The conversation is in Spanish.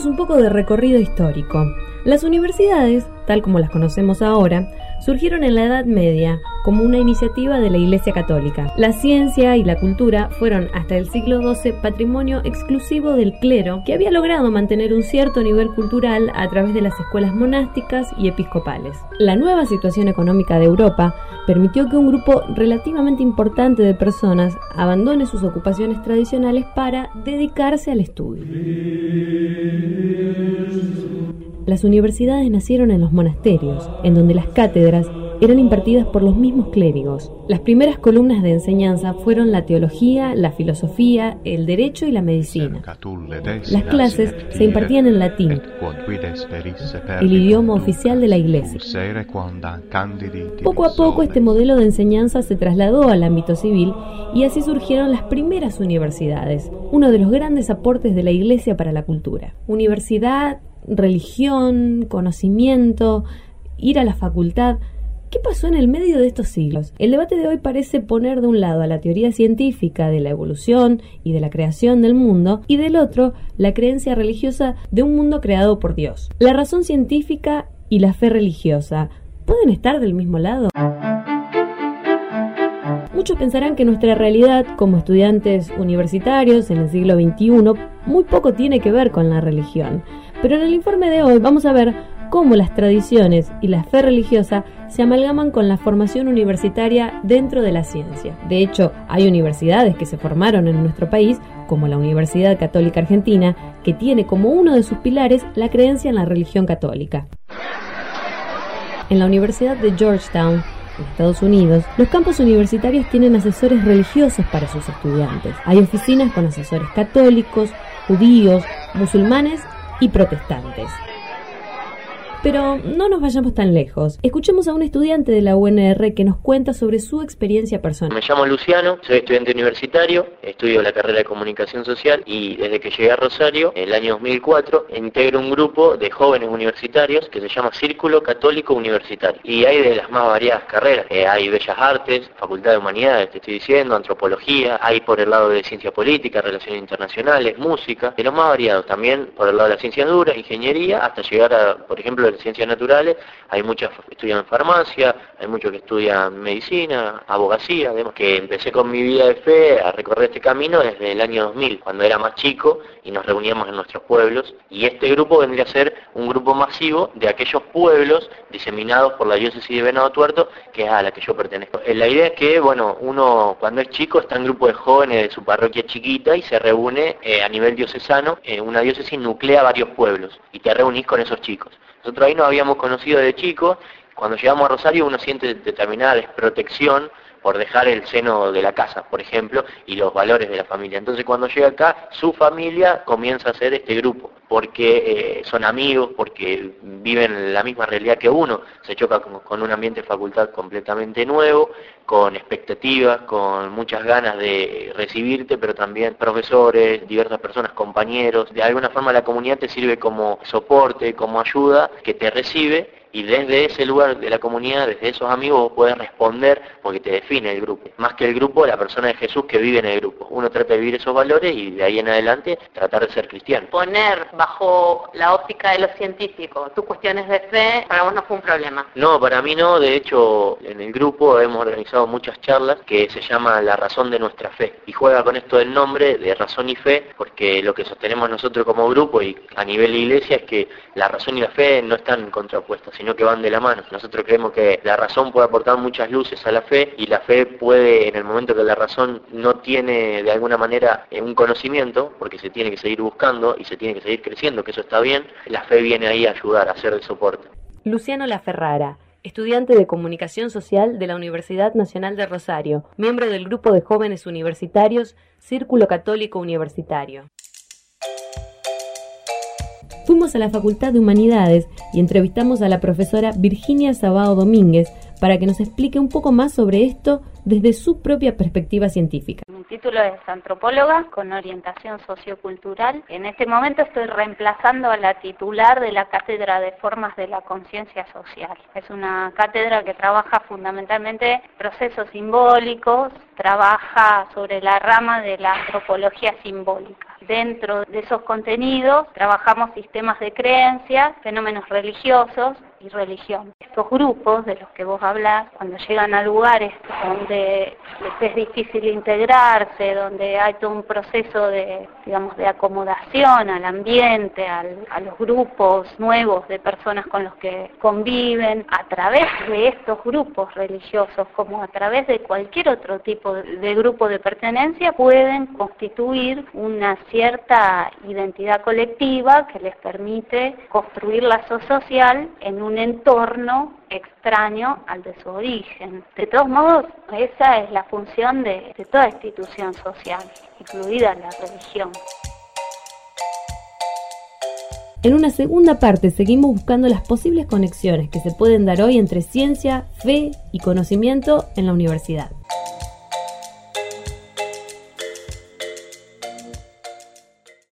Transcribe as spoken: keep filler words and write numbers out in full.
Hagamos un poco de recorrido histórico. Las universidades, tal como las conocemos ahora, surgieron en la Edad Media como una iniciativa de la Iglesia Católica. La ciencia y la cultura fueron hasta el siglo doce patrimonio exclusivo del clero, que había logrado mantener un cierto nivel cultural a través de las escuelas monásticas y episcopales. La nueva situación económica de Europa permitió que un grupo relativamente importante de personas abandone sus ocupaciones tradicionales para dedicarse al estudio. Las universidades nacieron en los monasterios, en donde las cátedras eran impartidas por los mismos clérigos. Las primeras columnas de enseñanza fueron la teología, la filosofía, el derecho y la medicina. Las clases se impartían en latín, el idioma oficial de la Iglesia. Poco a poco este modelo de enseñanza se trasladó al ámbito civil y así surgieron las primeras universidades, uno de los grandes aportes de la Iglesia para la cultura. Universidad, religión, conocimiento, ir a la facultad. ¿Qué pasó en el medio de estos siglos? El debate de hoy parece poner de un lado a la teoría científica de la evolución y de la creación del mundo y del otro la creencia religiosa de un mundo creado por Dios. ¿La razón científica y la fe religiosa pueden estar del mismo lado? Muchos pensarán que nuestra realidad como estudiantes universitarios en el siglo veintiuno muy poco tiene que ver con la religión. Pero en el informe de hoy vamos a ver cómo las tradiciones y la fe religiosa se amalgaman con la formación universitaria dentro de la ciencia. De hecho, hay universidades que se formaron en nuestro país, como la Universidad Católica Argentina, que tiene como uno de sus pilares la creencia en la religión católica. En la Universidad de Georgetown, en Estados Unidos, los campus universitarios tienen asesores religiosos para sus estudiantes. Hay oficinas con asesores católicos, judíos, musulmanes y protestantes. Pero no nos vayamos tan lejos. Escuchemos a un estudiante de la U N R que nos cuenta sobre su experiencia personal. Me llamo Luciano, soy estudiante universitario, estudio la carrera de Comunicación Social y desde que llegué a Rosario, en el año dos mil cuatro, integro un grupo de jóvenes universitarios que se llama Círculo Católico Universitario. Y hay de las más variadas carreras. Eh, hay Bellas Artes, Facultad de Humanidades, te estoy diciendo, Antropología, hay por el lado de Ciencia Política, Relaciones Internacionales, Música, de los más variados. También por el lado de las ciencias duras, Ingeniería, hasta llegar a, por ejemplo, ciencias naturales, hay muchos que estudian farmacia, hay muchos que estudian medicina, abogacía, además que empecé con mi vida de fe a recorrer este camino desde el año dos mil, cuando era más chico y nos reuníamos en nuestros pueblos, y este grupo vendría a ser un grupo masivo de aquellos pueblos diseminados por la diócesis de Venado Tuerto, que es a la que yo pertenezco. La idea es que, bueno, uno cuando es chico está en grupo de jóvenes de su parroquia chiquita y se reúne eh, a nivel diocesano, eh, una diócesis nuclea varios pueblos y te reunís con esos chicos. Nosotros ahí nos habíamos conocido de chicos. Cuando llegamos a Rosario uno siente determinada desprotección por dejar el seno de la casa, por ejemplo, y los valores de la familia. Entonces cuando llega acá, su familia comienza a ser este grupo, porque eh, son amigos, porque viven la misma realidad que uno, se choca con, con un ambiente de facultad completamente nuevo, con expectativas, con muchas ganas de recibirte, pero también profesores, diversas personas, compañeros. De alguna forma la comunidad te sirve como soporte, como ayuda, que te recibe, y desde ese lugar de la comunidad, desde esos amigos, vos podés responder porque te define el grupo. Más que el grupo, la persona de Jesús que vive en el grupo. Uno trata de vivir esos valores y de ahí en adelante tratar de ser cristiano. Poner bajo la óptica de los científicos tus cuestiones de fe, para vos no fue un problema. No, para mí no. De hecho, en el grupo hemos organizado muchas charlas que se llama La Razón de Nuestra Fe. Y juega con esto del nombre de razón y fe, porque lo que sostenemos nosotros como grupo y a nivel iglesia es que la razón y la fe no están contrapuestas, sino que van de la mano. Nosotros creemos que la razón puede aportar muchas luces a la fe y la fe puede, en el momento que la razón no tiene de alguna manera un conocimiento, porque se tiene que seguir buscando y se tiene que seguir creciendo, que eso está bien, la fe viene ahí a ayudar, a hacer el soporte. Luciano Laferrara, estudiante de Comunicación Social de la Universidad Nacional de Rosario, miembro del grupo de jóvenes universitarios Círculo Católico Universitario. Fuimos a la Facultad de Humanidades y entrevistamos a la profesora Virginia Sabao Domínguez para que nos explique un poco más sobre esto desde su propia perspectiva científica. Mi título es antropóloga con orientación sociocultural. En este momento estoy reemplazando a la titular de la Cátedra de Formas de la Conciencia Social. Es una cátedra que trabaja fundamentalmente procesos simbólicos, trabaja sobre la rama de la antropología simbólica. Dentro de esos contenidos trabajamos sistemas de creencias, fenómenos religiosos y religión. Estos grupos de los que vos hablás, cuando llegan a lugares donde les es difícil integrarse, donde hay todo un proceso de, digamos, de acomodación al ambiente, al, a los grupos nuevos de personas con los que conviven, a través de estos grupos religiosos, como a través de cualquier otro tipo de, de grupo de pertenencia, pueden constituir una cierta identidad colectiva que les permite construir lazo social en un entorno extraño al de su origen. De todos modos, esa es la función de, de toda institución social, incluida la religión. En una segunda parte seguimos buscando las posibles conexiones que se pueden dar hoy entre ciencia, fe y conocimiento en la universidad.